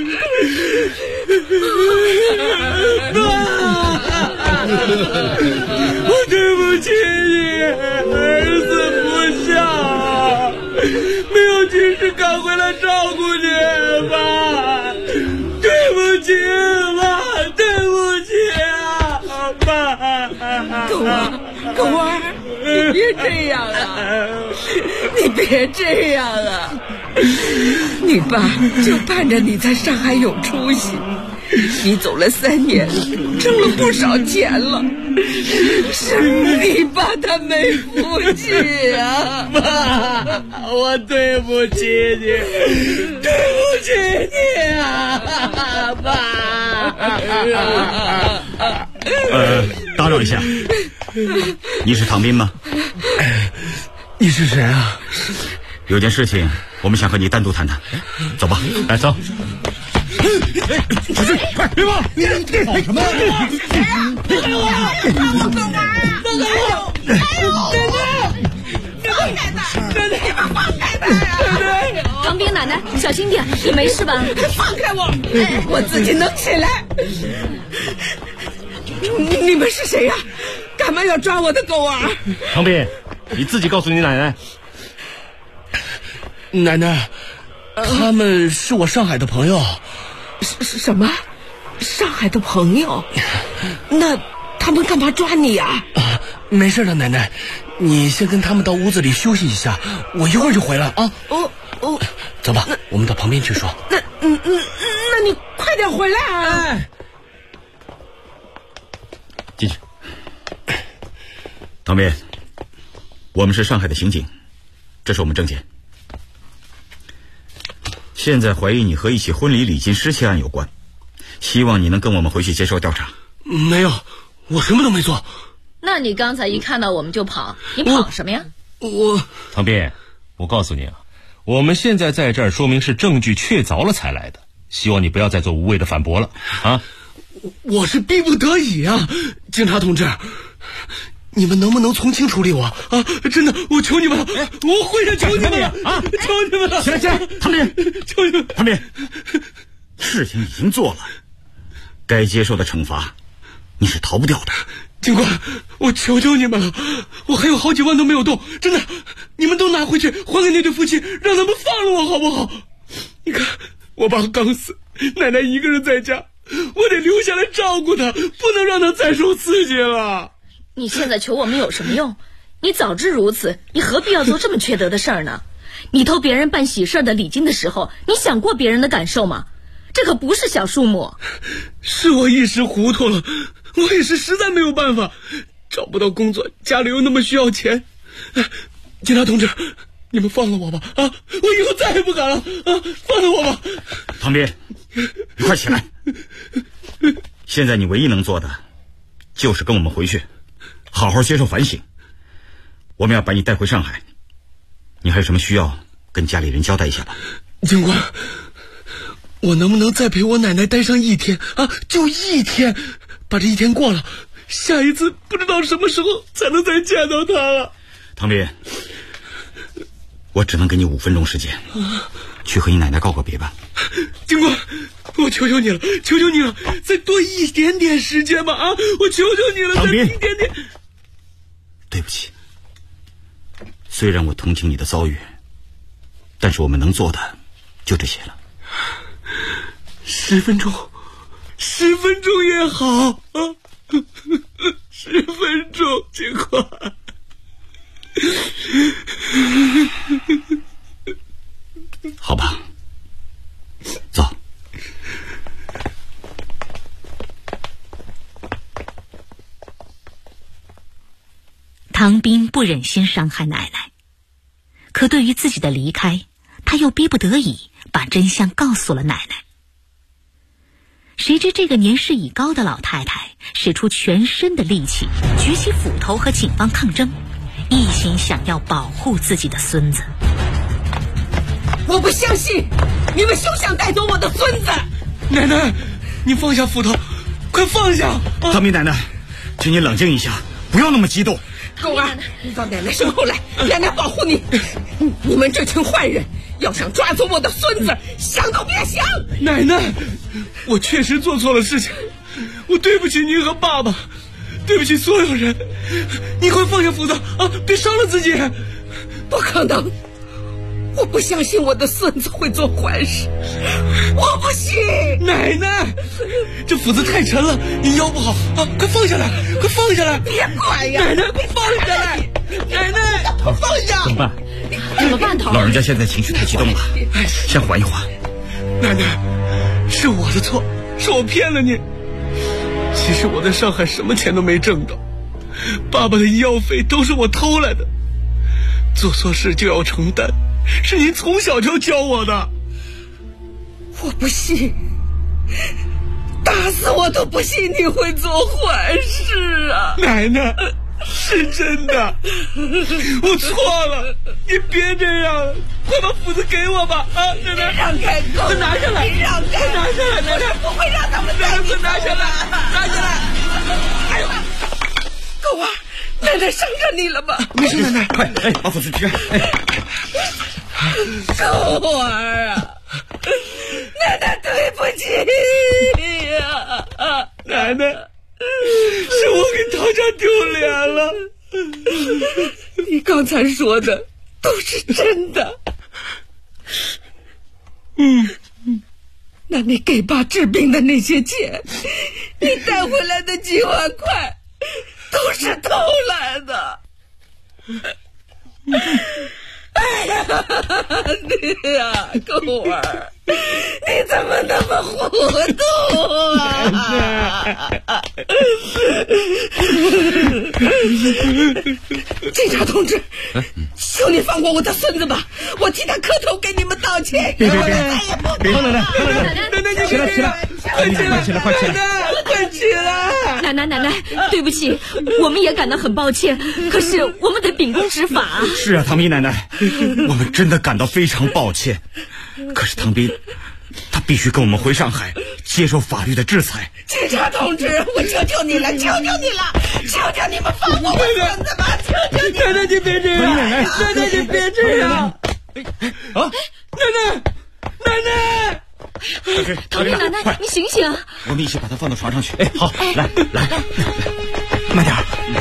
我对不起你，儿子不孝，没有及时赶回来照顾你，爸，对不起，爸，对不起啊，爸。 狗儿，你别这样啊，你别这样啊，你爸就盼着你在上海有出息。你走了3年，挣了不少钱了，是你把他没福气啊！ 爸，我对不起你，对不起你啊，爸！ 打扰一下，你是唐斌吗？ 你是谁啊？ 有件事情，我们想和你单独谈谈，走吧，来走。 出去，快别跑！你跑什么？谁呀？别给我！放我狗儿！放开我！放开他！奶奶，放开他呀！ 唐斌奶奶，小心点，你没事吧？ 放开我！我自己能起来。你们是谁呀？干嘛要抓我的狗儿？ 唐斌，你自己告诉你奶奶。 奶奶，他们是我上海的朋友。 什么？上海的朋友？那他们干嘛抓你呀？ 没事的，奶奶，你先跟他们到屋子里休息一下，我一会儿就回来啊。走吧，我们到旁边去说。 那你快点回来啊！ 进去。唐斌，我们是上海的刑警，这是我们证件。现在怀疑你和一起婚礼礼金失窃案有关，希望你能跟我们回去接受调查。 没有，我什么都没做。 那你刚才一看到我们就跑，你跑什么呀？ 唐斌，我告诉你啊，我们现在在这儿说明是证据确凿了才来的，希望你不要再做无谓的反驳了啊！ 我是逼不得已啊，警察同志，你们能不能从轻处理我啊？真的，我求你们了，我会的，求你们了啊！求你们了！ 起来，唐斌， 求你们！ 唐斌，事情已经做了，该接受的惩罚，你是逃不掉的。 警官，我求求你们了，我还有好几万都没有动，真的，你们都拿回去还给那对夫妻，让他们放了我好不好？你看，我爸刚死，奶奶一个人在家，我得留下来照顾她，不能让她再受刺激了。 你现在求我们有什么用？你早知如此，你何必要做这么缺德的事儿呢？你偷别人办喜事的礼金的时候，你想过别人的感受吗？这可不是小数目。 是我一时糊涂了，我也是实在没有办法，找不到工作，家里又那么需要钱。警察同志，你们放了我吧！啊，我以后再也不敢了！啊，放了我吧！ 唐斌，你快起来！现在你唯一能做的，就是跟我们回去，好好接受反省。我们要把你带回上海，你还有什么需要跟家里人交代一下吧？ 警官，我能不能再陪我奶奶待上1天啊？就1天，把这1天过了，下一次不知道什么时候才能再见到她了。 唐斌，我只能给你5分钟时间，去和你奶奶告个别吧。 警官，我求求你了，求求你了，再多一点点时间吧！啊，我求求你了， 唐斌， 再一点点。 对不起，虽然我同情你的遭遇，但是我们能做的就这些了。 10分钟，10分钟也好啊，10分钟，警官。 好吧，走。 唐斌不忍心伤害奶奶，可对于自己的离开，他又逼不得已把真相告诉了奶奶。谁知这个年事已高的老太太使出全身的力气，举起斧头和警方抗争，一心想要保护自己的孙子。 我不相信你们休想带走我的孙子！ 奶奶，你放下斧头，快放下！ 唐斌奶奶， 请你冷静一下，不要那么激动。 狗儿，你到奶奶身后来，奶奶保护你。你们这群坏人要想抓走我的孙子，想都别想！ 奶奶，我确实做错了事情，我对不起您和爸爸，对不起所有人。你快放下斧子啊，别伤了自己。 不可能，我不相信我的孙子会做坏事，我不信。 奶奶，这斧子太沉了，你腰不好啊，快放下来，快放下来！ 别管呀！ 奶奶，快放下来！奶奶， 快放下！ 怎么办？ 怎么办，头？ 老人家现在情绪太激动了，先缓一缓。 奶奶，是我的错，是我骗了你。其实我在上海什么钱都没挣到，爸爸的医药费都是我偷来的。做错事就要承担，是您从小就教我的。 我不信，打死我都不信你会做坏事啊！ 奶奶，是真的，我错了，你别这样，快把斧子给我吧！啊，奶奶， 让开口， 快拿下来！ 你让开， 拿下来！奶奶， 不会让他们奶奶，快拿下来！拿下来！ 哎呦，狗儿，奶奶伤着你了吗？ 没事，奶奶， 快，把斧子举开！ 狗儿啊，奶奶对不起呀！ 奶奶，是我给陶家丢脸了。 你刚才说的都是真的。那你给爸治病的那些钱，你带回来的几万块，都是偷来的。哎呀，你呀，狗儿，你怎么那么糊涂啊？警察同志，求你放过我的孙子吧，我替他磕头给你们道歉。 别， 奶奶，你起来，快起来！ 奶奶，对不起，我们也感到很抱歉，可是我们得秉公执法。 是啊，唐斌奶奶，我们真的感到非常抱歉。可是唐斌，他必须跟我们回上海，接受法律的制裁。 警察同志，我求求你了，求你们放过我孙子吧！求求你！ 奶奶，你别这样！奶奶，你别这样！啊！奶奶！ 唐斌奶奶，你醒醒！ 我们一起把他放到床上去。好，来，慢点。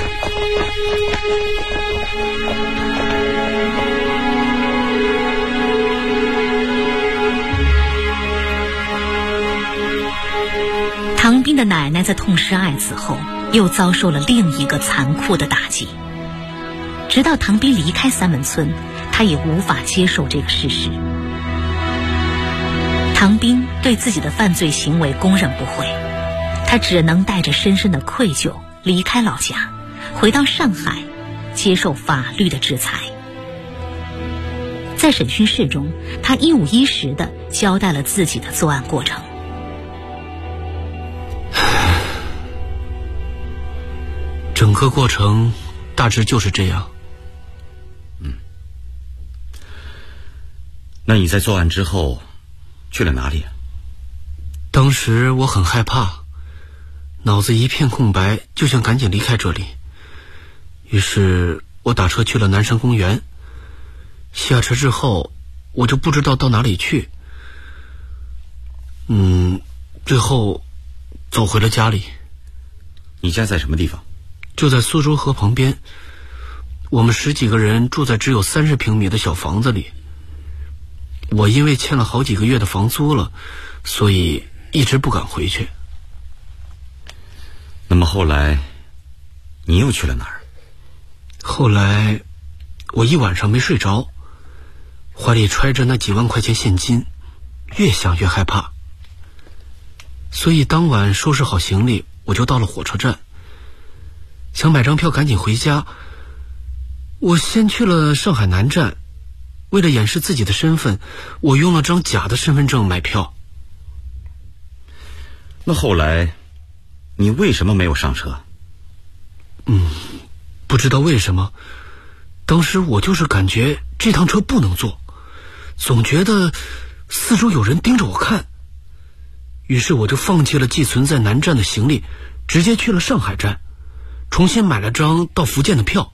唐斌的奶奶在痛失爱子后，又遭受了另一个残酷的打击。直到唐斌离开三门村，他也无法接受这个事实。唐斌对自己的犯罪行为供认不讳，他只能带着深深的愧疚离开老家，回到上海，接受法律的制裁。在审讯室中，他一五一十地交代了自己的作案过程。 整个过程大致就是这样。 那你在作案之后去了哪里？ 当时我很害怕，脑子一片空白，就想赶紧离开这里。于是我打车去了南山公园。下车之后，我就不知道到哪里去。最后走回了家里。 你家在什么地方？ 就在苏州河旁边。我们10几个人住在只有30平米的小房子里。我因为欠了好几个月的房租了，所以一直不敢回去。 那么后来你又去了哪儿？ 后来我一晚上没睡着，怀里揣着那几万块钱现金，越想越害怕。所以当晚收拾好行李，我就到了火车站，想买张票赶紧回家。我先去了上海南站，为了掩饰自己的身份，我用了张假的身份证买票。 那后来你为什么没有上车？ 不知道为什么，当时我就是感觉这趟车不能坐，总觉得四周有人盯着我看。于是我就放弃了寄存在南站的行李，直接去了上海站。 重新买了张到福建的票。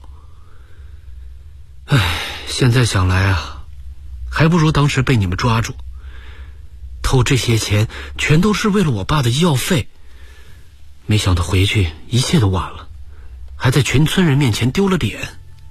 唉，现在想来啊，还不如当时被你们抓住。偷这些钱全都是为了我爸的医药费，没想到回去一切都晚了，还在全村人面前丢了脸。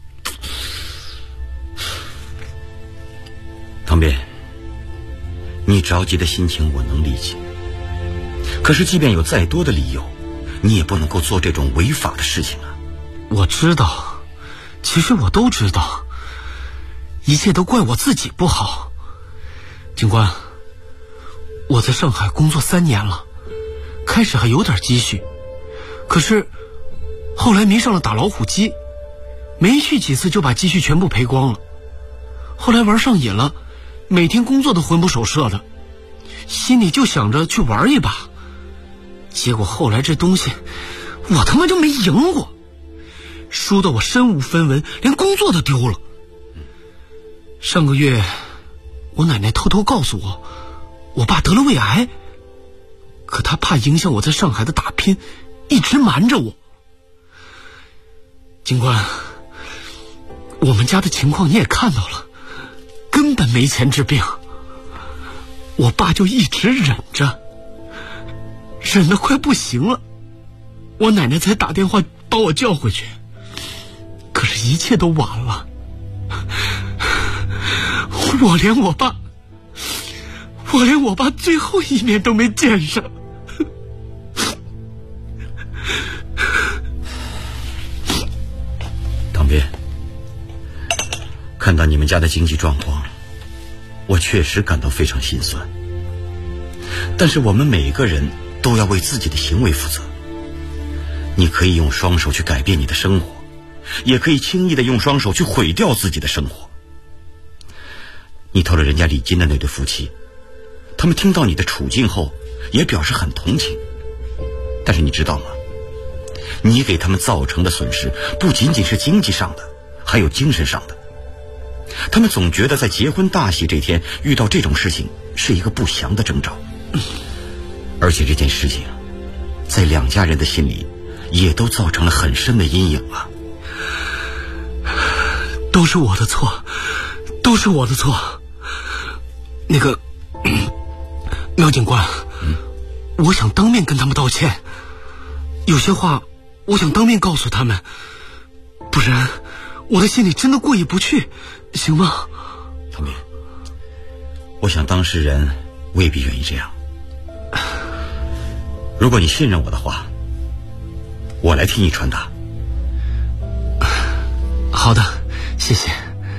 唐斌，你着急的心情我能理解，可是即便有再多的理由，你也不能够做这种违法的事情啊。 我知道，其实我都知道，一切都怪我自己不好。警官，我在上海工作3年了，开始还有点积蓄，可是后来迷上了打老虎机，没去几次就把积蓄全部赔光了。后来玩上瘾了，每天工作都魂不守舍的，心里就想着去玩一把。结果后来这东西我他妈就没赢过，输得我身无分文，连工作都丢了。上个月我奶奶偷偷告诉我，我爸得了胃癌，可他怕影响我在上海的打拼，一直瞒着我。警官，我们家的情况你也看到了，根本没钱治病，我爸就一直忍着，忍得快不行了，我奶奶才打电话把我叫回去，可是一切都晚了，我连我爸最后一面都没见上。 唐斌，看到你们家的经济状况，我确实感到非常心酸。但是我们每个人都要为自己的行为负责。你可以用双手去改变你的生活，也可以轻易的用双手去毁掉自己的生活。你偷了人家礼金的那对夫妻，他们听到你的处境后也表示很同情，但是你知道吗？你给他们造成的损失不仅仅是经济上的，还有精神上的。他们总觉得在结婚大喜这天遇到这种事情是一个不祥的征兆，而且这件事情在两家人的心里也都造成了很深的阴影了。 都是我的错，都是我的错。那个苗警官，我想当面跟他们道歉，有些话我想当面告诉他们，不然我的心里真的过意不去，行吗？ 唐斌，我想当事人未必愿意这样。如果你信任我的话，我来替你传达。 好的，谢谢。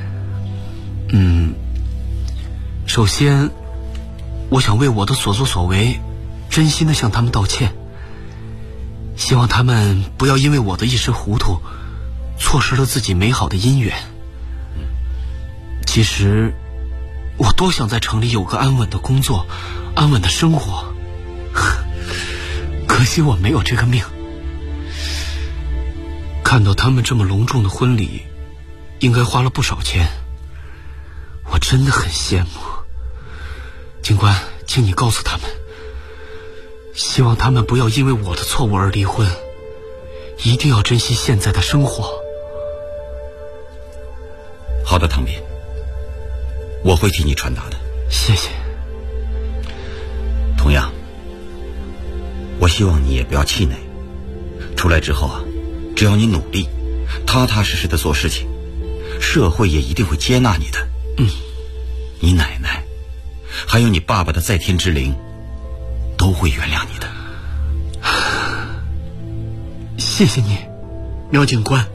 首先我想为我的所作所为真心的向他们道歉，希望他们不要因为我的一时糊涂错失了自己美好的姻缘。其实我多想在城里有个安稳的工作，安稳的生活，可惜我没有这个命。看到他们这么隆重的婚礼，应该花了不少钱，我真的很羡慕。警官，请你告诉他们，希望他们不要因为我的错误而离婚，一定要珍惜现在的生活。 好的，唐斌，我会替你传达的。 谢谢。 同样，我希望你也不要气馁，出来之后啊，只要你努力踏踏实实的做事情，社会也一定会接纳你的。你奶奶还有你爸爸的在天之灵都会原谅你的。 谢谢你，苗警官。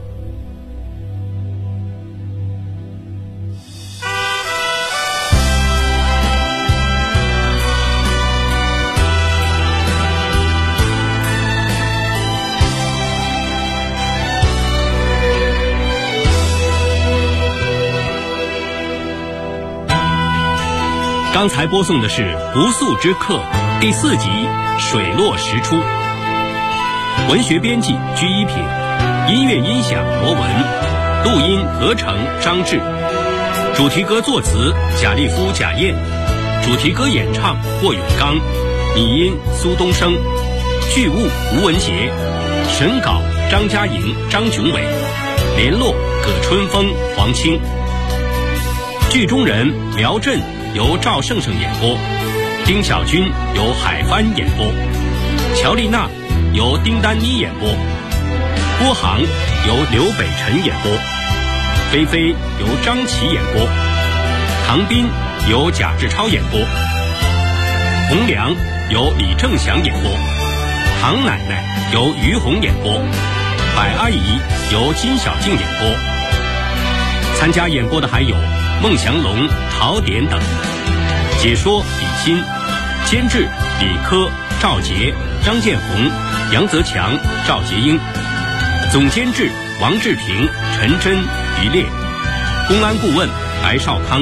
刚才播送的是《不速之客》第4集《水落石出》，文学编辑居一品，音乐音响罗文，录音合成张志，主题歌作词贾立夫、贾燕，主题歌演唱霍永刚，拟音苏东升，剧务吴文杰，审稿张嘉莹、张炯伟，联络葛春风、黄青。剧中人苗震由赵胜胜演播，丁小军由海帆演播，乔丽娜由丁丹妮演播，郭航由刘北辰演播，菲菲由张琪演播，唐斌由贾志超演播，红娘由李正祥演播，唐奶奶由于红演播，百阿姨由金小静演播。参加演播的还有孟祥龙、陶典等。解说李欣，监制李科、赵杰、张建红、杨泽强、赵杰英，总监制王志平、陈真、于烈，公安顾问白少康。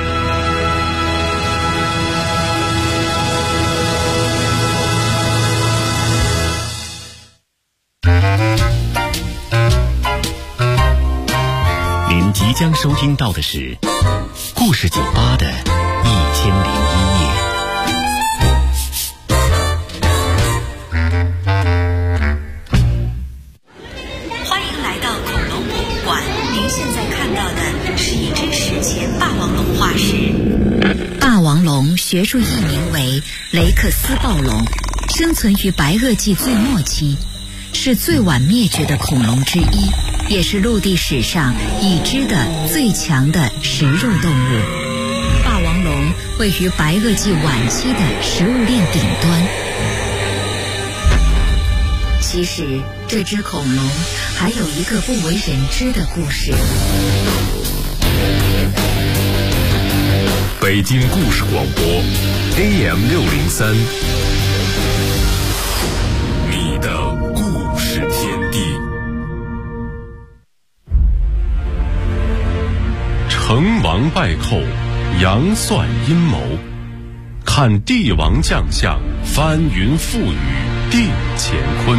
您即将收听到的是故事酒吧的1001夜。 欢迎来到恐龙博物馆，您现在看到的是一只史前霸王龙化石。霸王龙学术译名为雷克斯暴龙，生存于白垩纪最末期，是最晚灭绝的恐龙之一，也是陆地史上已知的最强的食肉动物。霸王龙位于白垩纪晚期的食物链顶端。其实这只恐龙还有一个不为人知的故事。 北京故事广播 AM603， 你的故事天地。成王败寇，杨算阴谋，看帝王将相，翻云覆雨定乾坤。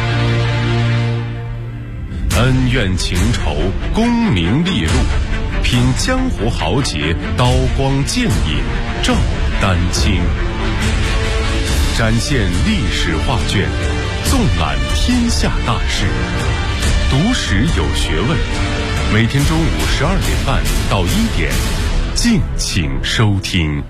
恩怨情仇，功名利禄，品江湖豪杰，刀光剑影照丹青。展现历史画卷，纵览天下大事，读史有学问。每天中午12点半到1点，敬请收听。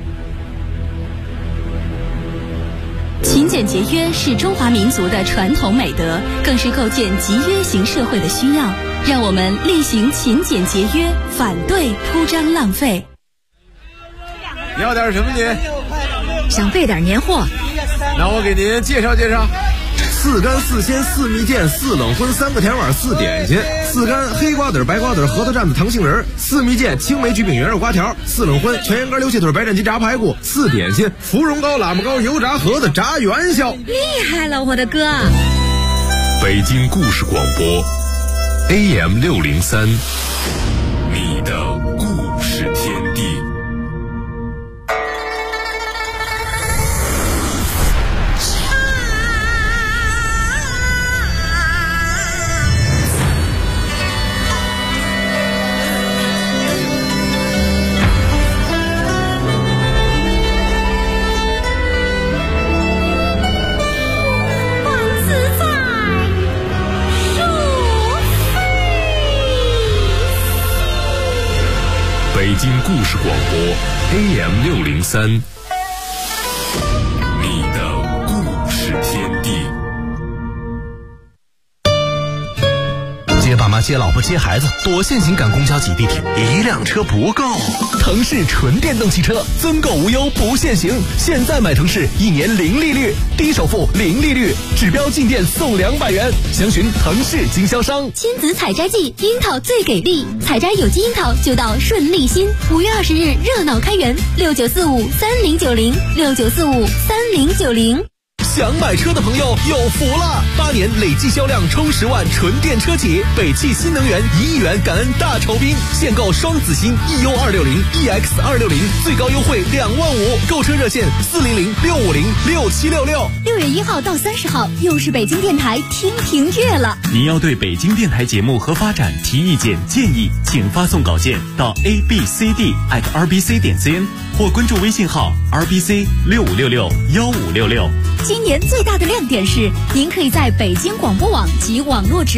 勤俭节约是中华民族的传统美德，更是构建集约型社会的需要。让我们厉行勤俭节约，反对铺张浪费。 要点什么您？ 想备点年货。 那我给您介绍介绍。4干4鲜4蜜饯4冷荤3个甜碗4点心，4干黑瓜子白瓜子核桃蘸子糖杏仁，4蜜饯青梅橘饼圆肉瓜条，4冷荤全羊肝溜蟹腿白斩鸡炸排骨，4点心芙蓉糕喇嘛糕油炸盒子炸元宵。 厉害了，我的哥！ 北京故事广播 AM603， 你的故事天地。北京故事广播 AM603， 你的故事天地。 接爸妈接老婆接孩子，躲限行赶公交挤地铁，一辆车不够。腾势纯电动汽车，增购无忧不限行，现在买腾势1年0利率，低首付0利率，指标进店送200元。详询腾势经销商。 亲子采摘季，樱桃最给力，采摘有机樱桃就到顺利新。5月20日热闹开园，69453090，69453090。 想买车的朋友有福了！8年累计销量冲10万纯电车企，北汽新能源1亿元感恩大酬宾，现购双子星 EU260、EX260，最高优惠2万5，购车热线400-650-6766。 6月1号到30号，又是北京电台听评月了。 您要对北京电台节目和发展提意见建议，请发送稿件到 abcd@rbc.cn 或关注微信号 rbc65661566。 今年最大的亮点是，您可以在北京广播网及网络直